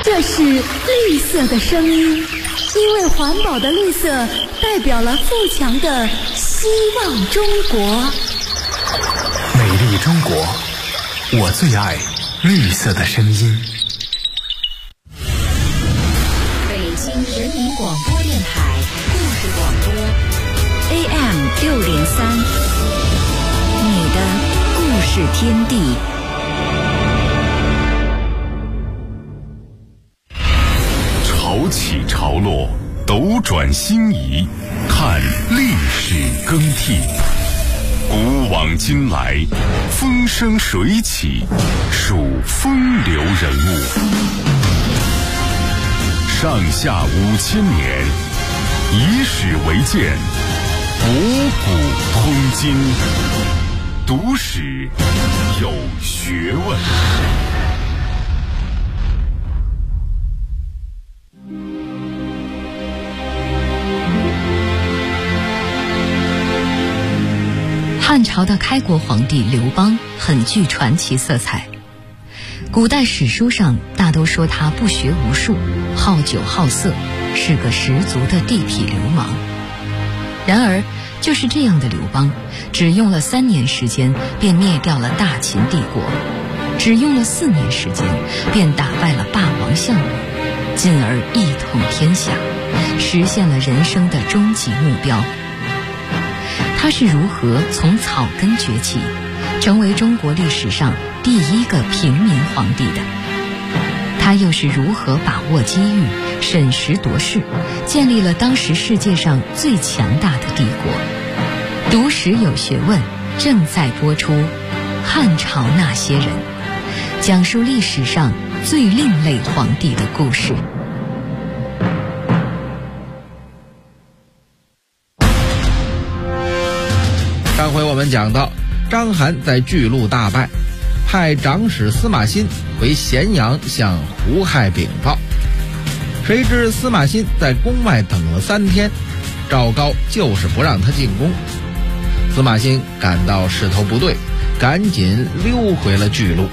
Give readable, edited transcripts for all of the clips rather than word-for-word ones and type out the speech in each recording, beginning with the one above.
这是绿色的声音，因为环保的绿色代表了富强的希望中国。 美丽中国，我最爱绿色的声音。 北京人民广播电台故事广播 AM603，你的故事天地。 潮起潮落，斗转星移，看历史更替。古往今来，风生水起，数风流人物。上下5000年，以史为鉴，博古通今，读史有学问。 汉朝的开国皇帝刘邦很具传奇色彩，古代史书上大都说他不学无术，好酒好色，是个十足的地痞流氓。然而就是这样的刘邦，只用了3年时间便灭掉了大秦帝国，只用了4年时间便打败了霸王项羽，进而一统天下，实现了人生的终极目标。他是如何从草根崛起，成为中国历史上第一个平民皇帝的？他又是如何把握机遇，审时度势，建立了当时世界上最强大的帝国？读史有学问正在播出《汉朝那些人》，讲述历史上最另类皇帝的故事。 上回我们讲到，章邯在巨鹿大败，派长史司马欣回咸阳向胡亥禀报。谁知司马欣在宫外等了3天，赵高就是不让他进宫。司马欣感到势头不对，赶紧溜回了巨鹿。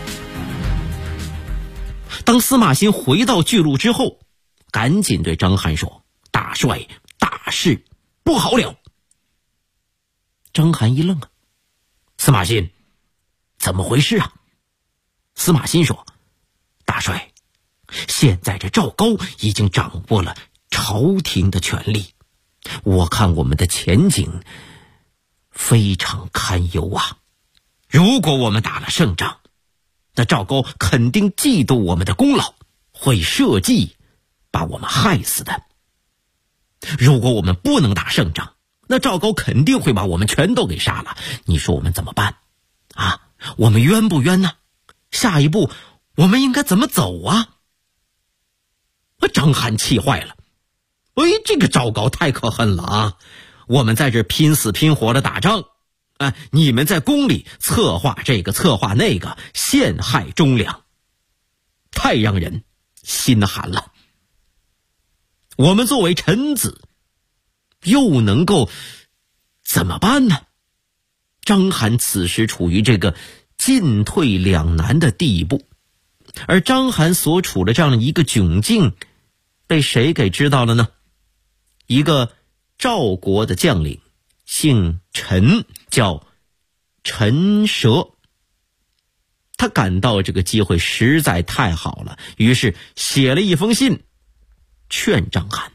当司马欣回到巨鹿之后，赶紧对章邯说：“大帅，大事不好了！”章邯一愣啊，司马欣，怎么回事啊？司马欣说：“大帅，现在这赵高已经掌握了朝廷的权力，我看我们的前景非常堪忧啊！如果我们打了胜仗，那赵高肯定嫉妒我们的功劳，会设计把我们害死的。如果我们不能打胜仗，那赵高肯定会把我们全都给杀了，你说我们怎么办啊？我们冤不冤呢？下一步我们应该怎么走啊？”章邯气坏了，这个赵高太可恨了啊！我们在这拼死拼活的打仗，你们在宫里策划这个策划那个，陷害忠良，太让人心寒了。我们作为臣子，又能够怎么办呢？章邯此时处于这个进退两难的地步，而章邯所处的这样一个窘境，被谁给知道了呢？一个赵国的将领，姓陈，叫陈蛇。他感到这个机会实在太好了，于是写了一封信劝章邯。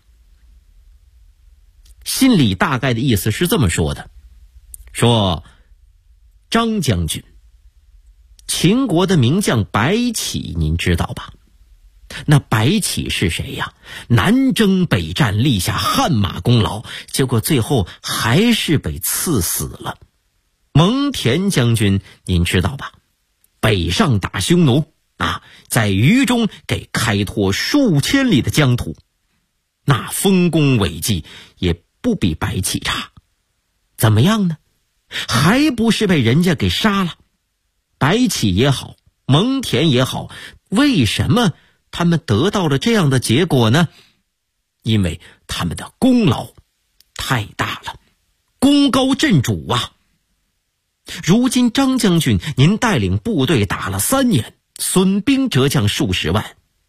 信里大概的意思是这么说的，说：“张将军，秦国的名将白起您知道吧？那白起是谁呀？南征北战，立下汗马功劳，结果最后还是被刺死了。蒙恬将军您知道吧？北上打匈奴在渝中给开拓数千里的疆土，那丰功伟绩也不比白起差。怎么样呢？还不是被人家给杀了。白起也好，蒙恬也好，为什么他们得到了这样的结果呢？因为他们的功劳太大了，功高震主啊！如今张将军您带领部队打了3年，损兵折将数十万，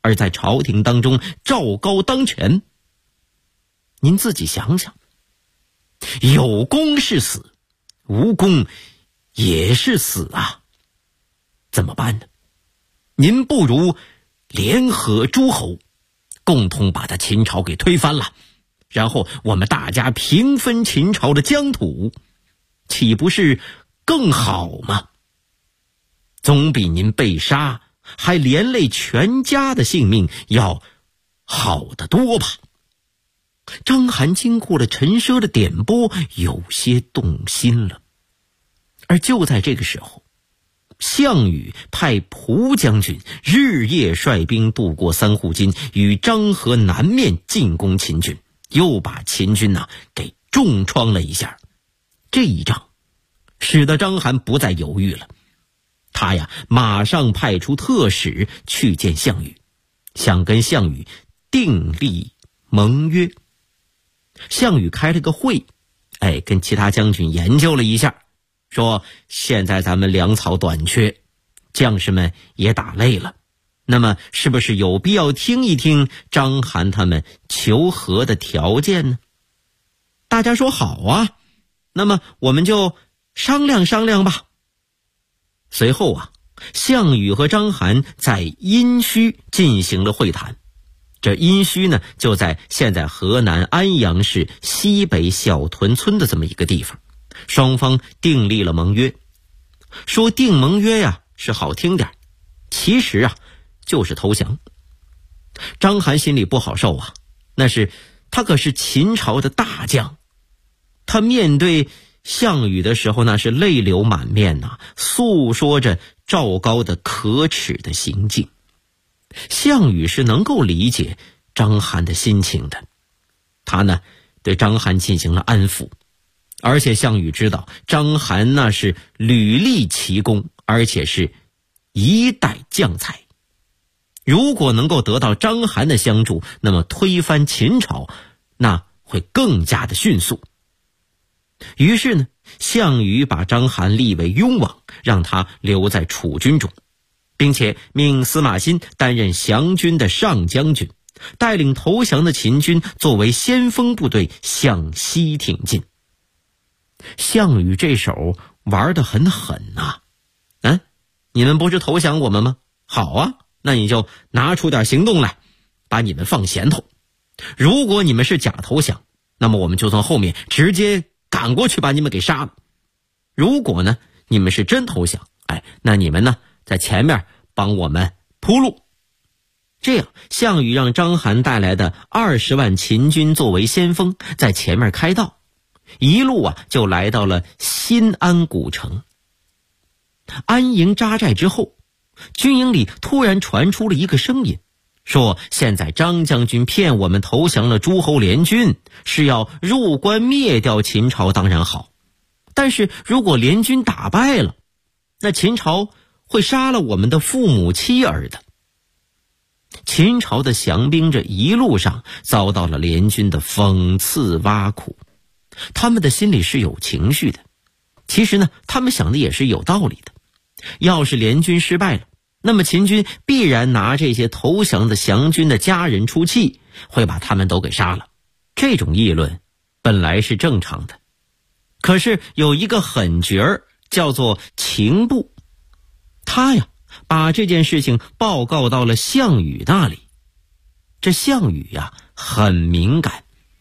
而在朝廷当中赵高当权。您自己想想，有功是死，无功也是死啊，怎么办呢？您不如联合诸侯，共同把他秦朝给推翻了，然后我们大家平分秦朝的疆土，岂不是更好吗？总比您被杀还连累全家的性命要好得多吧。章邯经过了陈奢的点拨，有些动心了。而就在这个时候，项羽派蒲将军日夜率兵渡过三户津，与漳河南面进攻秦军，又把秦军给重创了一下。这一仗使得章邯不再犹豫了，他马上派出特使去见项羽，想跟项羽订立盟约。项羽开了个会，跟其他将军研究了一下，说现在咱们粮草短缺，将士们也打累了，那么是不是有必要听一听章邯他们求和的条件呢？大家说好啊，那么我们就商量商量吧。随后项羽和章邯在殷墟进行了会谈。这殷墟呢，就在现在河南安阳市西北小屯村的这么一个地方，双方订立了盟约。说订盟约是好听点，其实就是投降。章邯心里不好受那是他可是秦朝的大将，他面对项羽的时候那是泪流满面诉说着赵高的可耻的行径。项羽是能够理解章邯的心情的，他呢对章邯进行了安抚，而且项羽知道章邯那是屡立奇功，而且是一代将才，如果能够得到章邯的相助，那么推翻秦朝那会更加的迅速。于是呢，项羽把章邯立为雍王，让他留在楚军中，并且命司马欣担任降军的上将军，带领投降的秦军作为先锋部队向西挺进。项羽这手玩得很狠你们不是投降我们吗？好那你就拿出点行动来，把你们放闲头。如果你们是假投降，那么我们就从后面直接赶过去把你们给杀了。如果呢你们是真投降，那你们呢在前面帮我们铺路。这样项羽让章邯带来的20万秦军作为先锋，在前面开道，一路就来到了新安古城。安营扎寨之后，军营里突然传出了一个声音，说现在张将军骗我们投降了诸侯联军，是要入关灭掉秦朝，当然好，但是如果联军打败了，那秦朝会杀了我们的父母妻儿的。秦朝的降兵这一路上遭到了联军的讽刺挖苦，他们的心里是有情绪的。其实呢，他们想的也是有道理的。要是联军失败了，那么秦军必然拿这些投降的降军的家人出气，会把他们都给杀了。这种议论本来是正常的，可是有一个狠角儿叫做秦布，他把这件事情报告到了项羽那里。这项羽很敏感。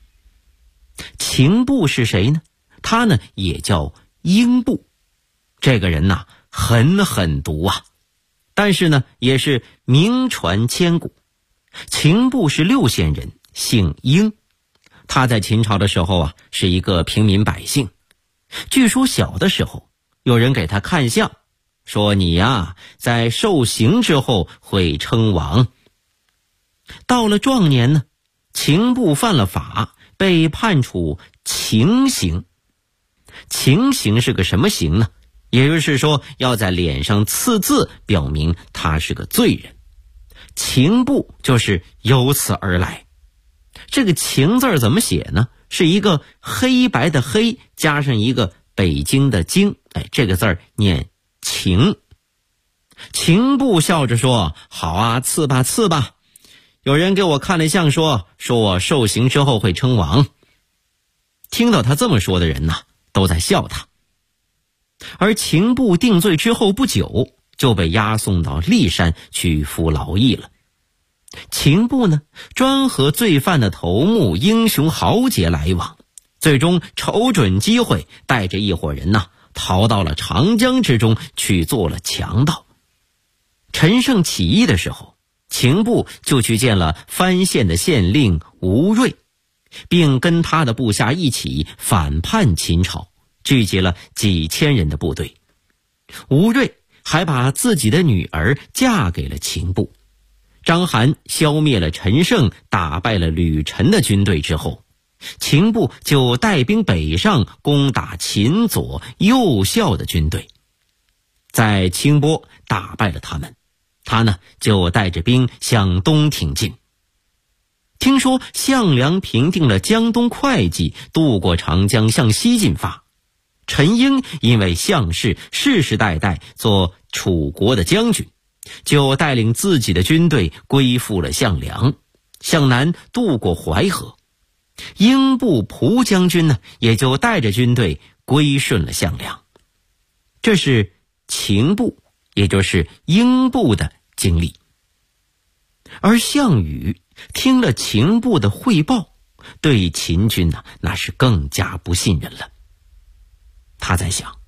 秦布是谁呢？他呢也叫英布，这个人狠毒但是呢也是名传千古。秦布是六县人，姓英，他在秦朝的时候是一个平民百姓。据说小的时候有人给他看相，说你在受刑之后会称王。到了壮年呢，秦布犯了法，被判处情刑。情刑是个什么刑呢？也就是说要在脸上刺字，表明他是个罪人。情布就是由此而来。这个情字怎么写呢？是一个黑白的黑加上一个北京的京，这个字念情。秦布笑着说，好刺吧刺吧， 有人给我看了相，说我受刑之后会称王。听到他这么说的人呢，都在笑他。而刑部定罪之后不久，就被押送到骊山去服劳役了。刑部呢，专和罪犯的头目、英雄豪杰来往，最终瞅准机会，带着一伙人呢，逃到了长江之中去做了强盗。陈胜起义的时候，刑部就去见了藩县的县令吴瑞，并跟他的部下一起反叛秦朝，聚集了几千人的部队。吴瑞还把自己的女儿嫁给了秦部。章邯消灭了陈胜，打败了吕陈的军队之后，秦部就带兵北上攻打秦左、右校的军队，在清波打败了他们，他呢就带着兵向东挺进。听说项梁平定了江东会稽，渡过长江向西进发。陈英因为项氏世世代代做楚国的将军，就带领自己的军队归附了项梁，向南渡过淮河。英部蒲将军呢，也就带着军队归顺了项梁。这是秦部，也就是英部的经历。而项羽听了秦部的汇报，对秦军呢，那是更加不信任了。他在想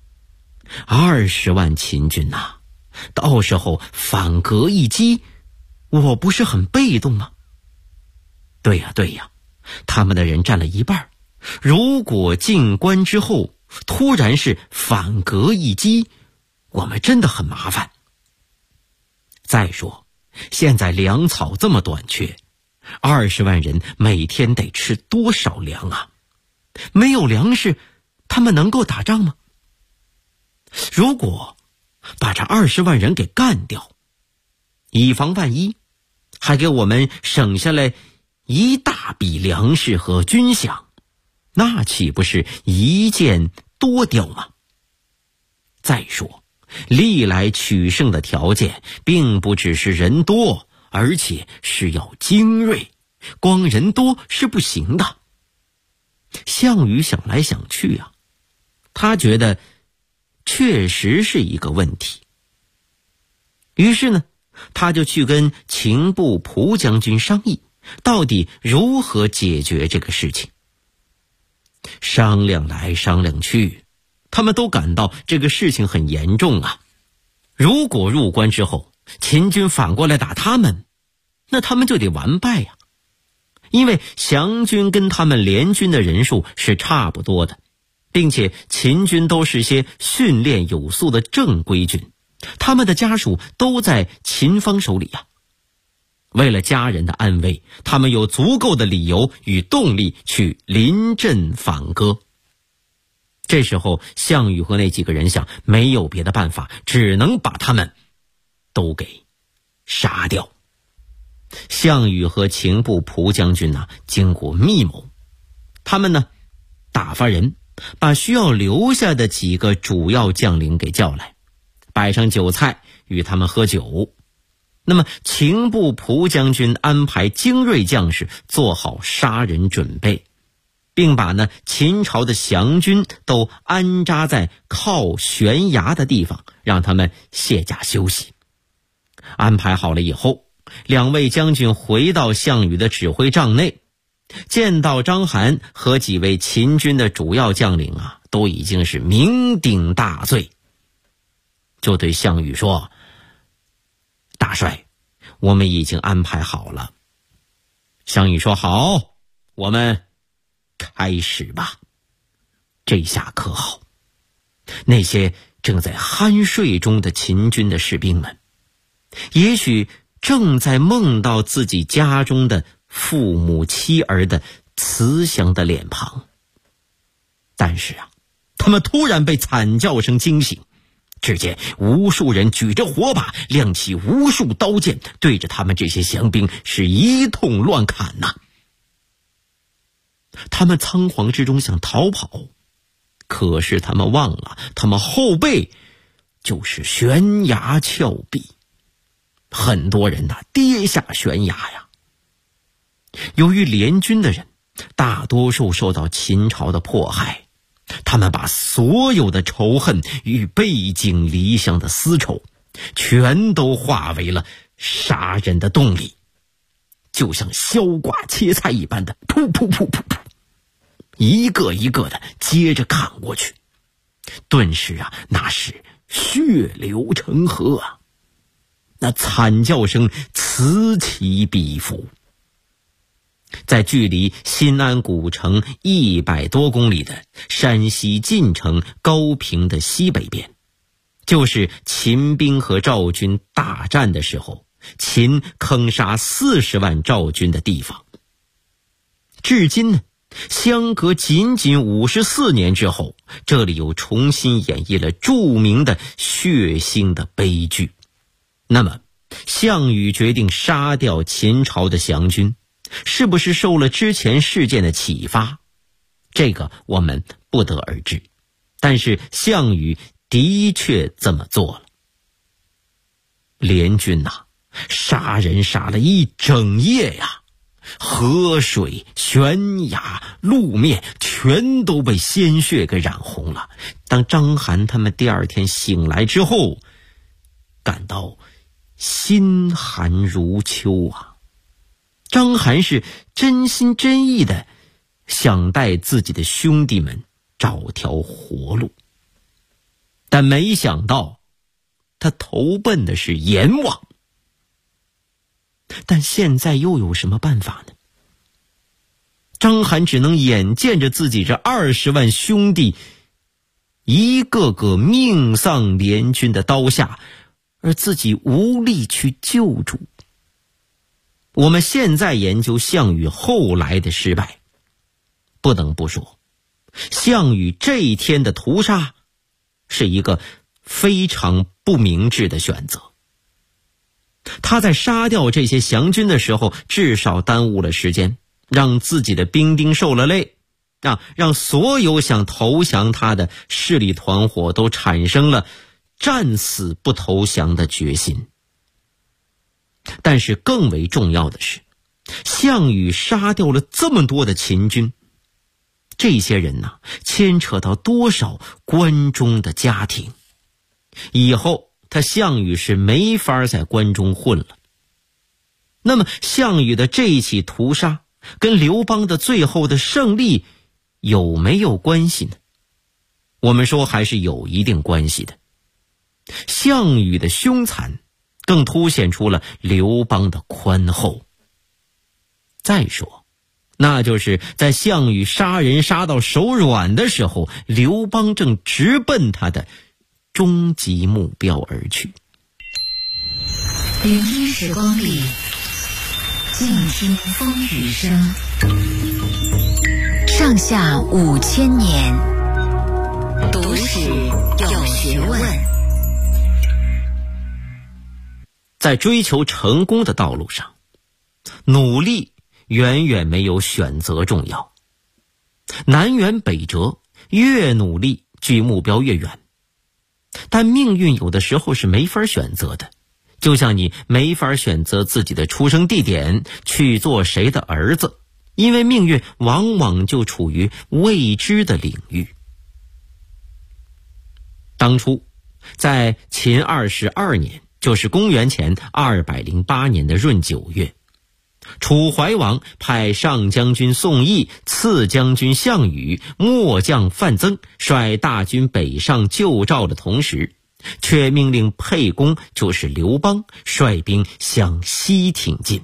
，20万秦军呐，到时候反戈一击，我不是很被动吗？对呀，他们的人占了一半，如果进关之后突然是反戈一击，我们真的很麻烦。再说现在粮草这么短缺，20万人每天得吃多少粮啊？没有粮食，他们能够打仗吗？如果把这20万人给干掉，以防万一，还给我们省下来一大笔粮食和军饷，那岂不是一箭多雕吗？再说历来取胜的条件并不只是人多，而且是要精锐，光人多是不行的。项羽想来想去啊，他觉得确实是一个问题。于是呢，他就去跟秦部蒲将军商议，到底如何解决这个事情。商量来商量去，他们都感到这个事情很严重啊。如果入关之后秦军反过来打他们，那他们就得完败呀。因为降军跟他们联军的人数是差不多的，并且秦军都是些训练有素的正规军，他们的家属都在秦方手里呀。为了家人的安危，他们有足够的理由与动力去临阵反戈。这时候项羽和那几个人想，没有别的办法，只能把他们都给杀掉。项羽和秦部蒲将军呢，经过密谋，他们呢打发人把需要留下的几个主要将领给叫来，摆上酒菜与他们喝酒。那么秦部蒲将军安排精锐将士做好杀人准备，并把秦朝的降军都安扎在靠悬崖的地方，让他们卸甲休息。安排好了以后，两位将军回到项羽的指挥帐内，见到章邯和几位秦军的主要将领啊，都已经是酩酊大醉，就对项羽说：大帅，我们已经安排好了。项羽说：好，我们开始吧。这下可好，那些正在酣睡中的秦军的士兵们，也许正在梦到自己家中的父母妻儿的慈祥的脸庞。但是啊，他们突然被惨叫声惊醒，只见无数人举着火把，亮起无数刀剑，对着他们这些降兵是一通乱砍呐。他们仓皇之中想逃跑，可是他们忘了，他们后背就是悬崖峭壁，很多人跌下悬崖呀。 由于联军的人大多数受到秦朝的迫害，他们把所有的仇恨与背井离乡的私仇全都化为了杀人的动力，就像削瓜切菜一般的噗噗噗噗噗，一个一个的接着砍过去。顿时啊，那是血流成河啊，那惨叫声此起彼伏。在距离新安古城100多公里的山西晋城高平的西北边，就是秦兵和赵军大战的时候，秦坑杀40万赵军的地方。至今呢，相隔仅仅54年之后，这里又重新演绎了著名的血腥的悲剧。那么，项羽决定杀掉秦朝的降军，是不是受了之前事件的启发？这个我们不得而知，但是项羽的确这么做了。联军呐，杀人杀了一整夜呀，河水、悬崖、路面全都被鲜血给染红了。当章邯他们第二天醒来之后，感到心寒如秋啊。章邯是真心真意的想带自己的兄弟们找条活路，但没想到他投奔的是阎王。但现在又有什么办法呢？章邯只能眼见着自己这20万兄弟一个个命丧联军的刀下，而自己无力去救助。我们现在研究项羽后来的失败，不得不说，项羽这一天的屠杀是一个非常不明智的选择。他在杀掉这些降军的时候，至少耽误了时间，让自己的兵丁受了累，让所有想投降他的势力团伙都产生了战死不投降的决心。但是更为重要的是，项羽杀掉了这么多的秦军，这些人呢，牵扯到多少关中的家庭，以后他项羽是没法在关中混了。那么项羽的这一起屠杀跟刘邦的最后的胜利有没有关系呢？我们说还是有一定关系的。项羽的凶残更凸显出了刘邦的宽厚。再说，那就是在项羽杀人杀到手软的时候，刘邦正直奔他的终极目标而去。 聆听时光里，静听风雨声。上下5000年，读史有学问。 在追求成功的道路上，努力远远没有选择重要。南辕北辙，越努力距目标越远。但命运有的时候是没法选择的，就像你没法选择自己的出生地点，去做谁的儿子，因为命运往往就处于未知的领域。当初在秦22年，就是公元前208年的闰9月，楚怀王派上将军宋义、次将军项羽、末将范增率大军北上救赵的同时，却命令沛公，就是刘邦，率兵向西挺进。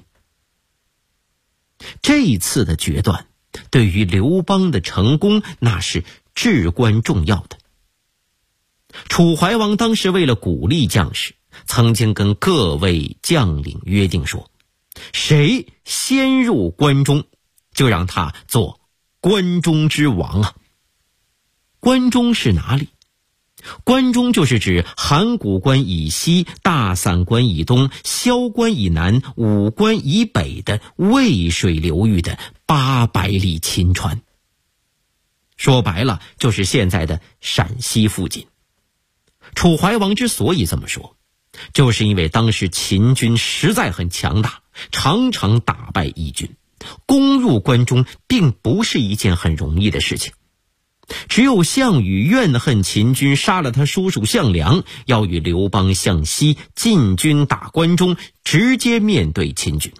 这一次的决断对于刘邦的成功那是至关重要的。楚怀王当时为了鼓励将士，曾经跟各位将领约定说，谁先入关中，就让他做关中之王啊。关中是哪里？关中就是指函谷关以西、大散关以东、萧关以南、武关以北的渭水流域的800里秦川。说白了，就是现在的陕西附近。楚怀王之所以这么说，就是因为当时秦军实在很强大，常常打败义军， 攻入关中并不是一件很容易的事情。只有项羽怨恨秦军杀了他叔叔项梁，要与刘邦向西进军打关中，直接面对秦军。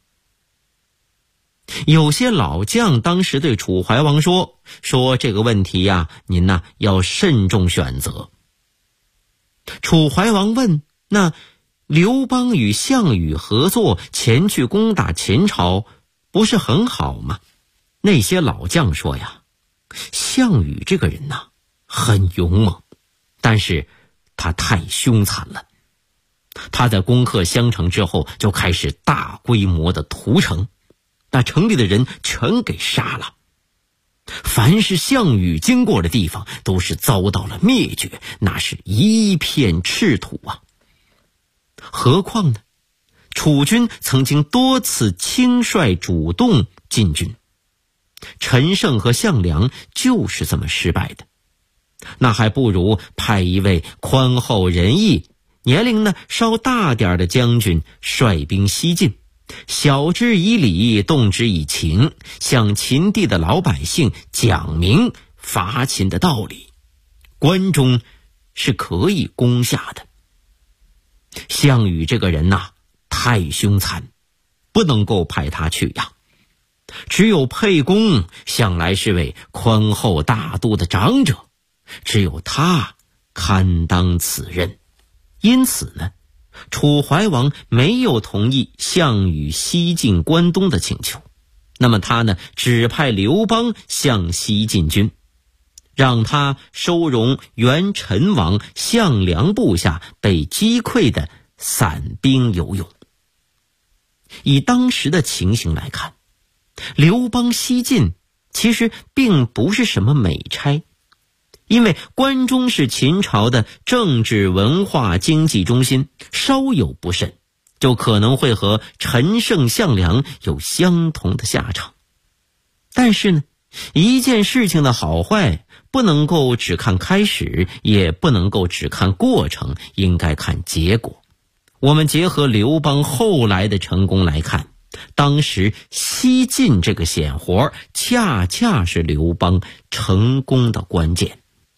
有些老将当时对楚怀王说这个问题呀，您呢要慎重选择。楚怀王问，那刘邦与项羽合作前去攻打秦朝，不是很好吗？那些老将说呀，项羽这个人呐，很勇猛，但是他太凶残了。他在攻克襄城之后，就开始大规模的屠城，把城里的人全给杀了。凡是项羽经过的地方，都是遭到了灭绝，那是一片赤土啊。何况呢，楚军曾经多次轻率主动进军，陈胜和项梁就是这么失败的。那还不如派一位宽厚仁义、年龄呢稍大点的将军率兵西进，晓之以理，动之以情，向秦地的老百姓讲明伐秦的道理，关中是可以攻下的。项羽这个人呐，太凶残，不能够派他去呀。只有沛公向来是位宽厚大度的长者，只有他堪当此任。因此呢，楚怀王没有同意项羽西进关东的请求，那么他呢，只派刘邦向西进军，让他收容原陈王项梁部下被击溃的散兵游勇。以当时的情形来看，刘邦西进其实并不是什么美差，因为关中是秦朝的政治文化经济中心，稍有不慎就可能会和陈胜项梁有相同的下场。但是呢，一件事情的好坏不能够只看开始，也不能够只看过程，应该看结果。我们结合刘邦后来的成功来看，当时西晋这个险活恰恰是刘邦成功的关键。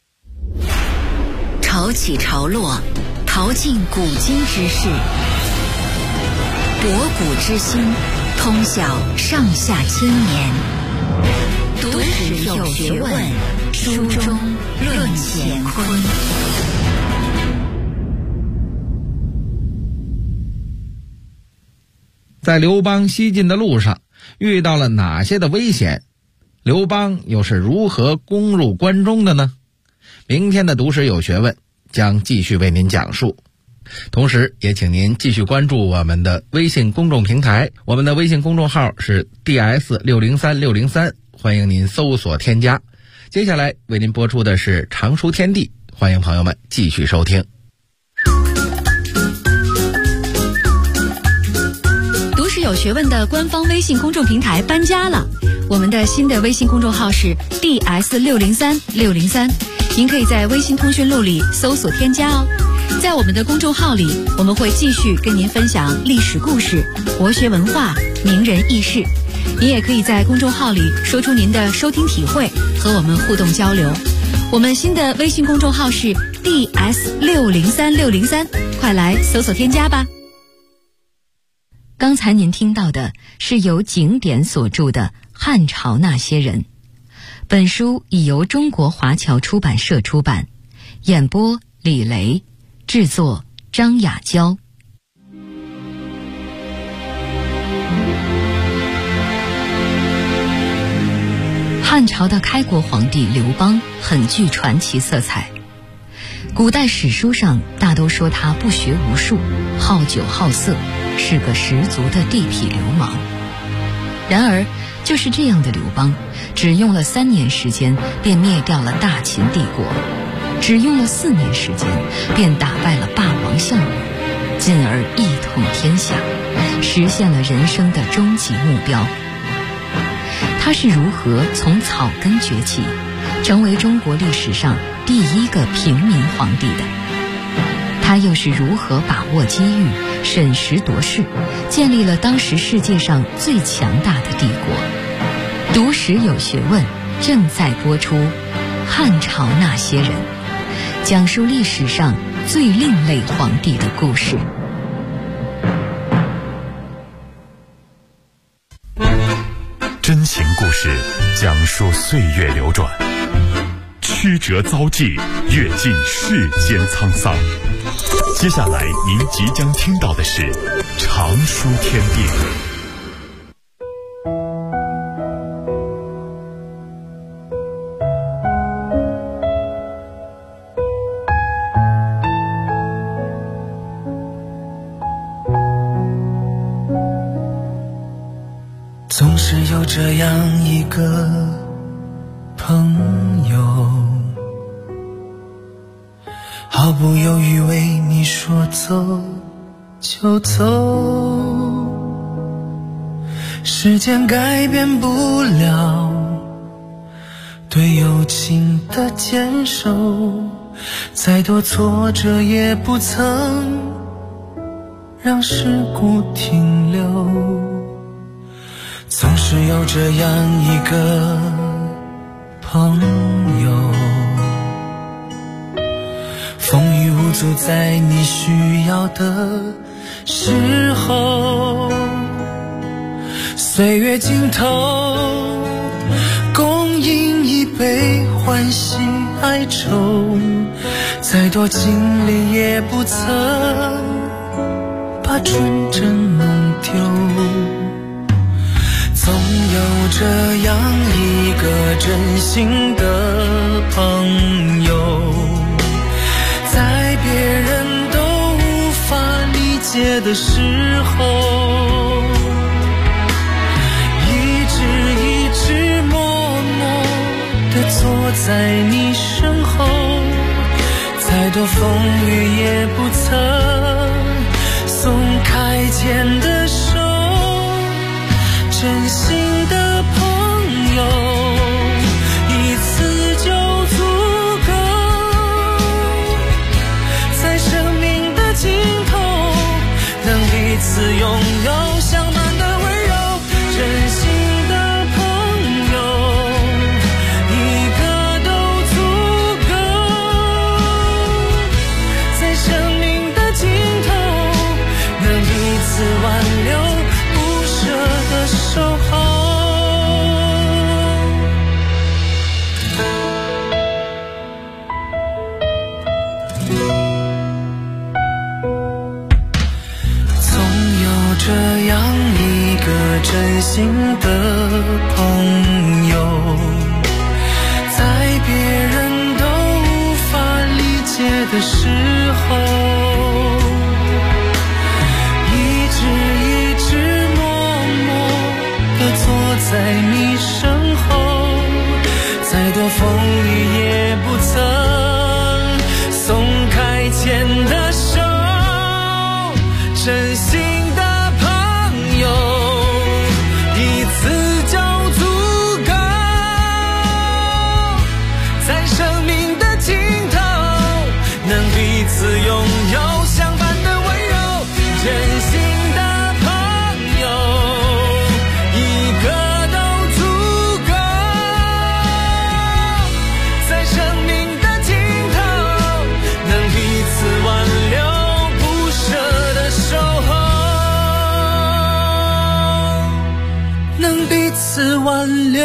潮起潮落，淘尽古今之事，博古之今，通晓上下千年。读史有学问，书中论乾坤。 在刘邦西进的路上遇到了哪些的危险？刘邦又是如何攻入关中的呢？明天的读史有学问将继续为您讲述，同时也请您继续关注我们的微信公众平台，我们的微信公众号是 DS603603，欢迎您搜索添加。接下来为您播出的是常书天地，欢迎朋友们继续收听。 读史有学问的官方微信公众平台搬家了，我们的新的微信公众号是 DS603603，您可以在微信通讯录里搜索添加哦。在我们的公众号里，我们会继续跟您分享历史故事、国学文化、名人轶事。您也可以在公众号里说出您的收听体会，和我们互动交流。我们新的微信公众号是 DS603603，快来搜索添加吧。刚才您听到的是由景典所著的《汉朝那些人》，本书已由中国华侨出版社出版，演播李雷，制作张雅娇。汉朝的开国皇帝刘邦很具传奇色彩，古代史书上大都说他不学无术，好酒好色，是个十足的地痞流氓。然而就是这样的刘邦，只用了3年时间便灭掉了大秦帝国，只用了4年时间便打败了霸王项羽，进而一统天下，实现了人生的终极目标。他是如何从草根崛起，成为中国历史上第一个平民皇帝的？他又是如何把握机遇， 审时度势，建立了当时世界上最强大的帝国。读史有学问，正在播出《汉朝那些人》，讲述历史上最另类皇帝的故事。 真情故事讲述岁月流转，曲折遭际，阅尽世间沧桑。接下来您即将听到的是常书天地。 总是有这样一个朋友，毫不犹豫为你说走就走，时间改变不了对友情的坚守，再多挫折也不曾让事故停留。总是有这样一个朋友，风雨无阻在你需要的时候，岁月尽头共饮一杯欢喜哀愁，再多经历也不曾把纯真弄丢。总有这样一个真心的朋友，在别人都无法理解的时候，一直默默地坐在你身后，再多风雨也不曾松开牵的手。真心的朋友，一次就足够，在生命的尽头，能彼此拥有相伴的温柔。真心的朋友，一个都足够，在生命的尽头，能彼此挽留，不舍的守候。总有这样一个真心的朋友，在别人都无法理解的时候，一直坐在你身后，再多风雨也不曾松开牵的手。真心的朋友，一次就足够，在生命的尽头，能彼此拥有相伴的温柔。真心的朋友，能彼此挽留。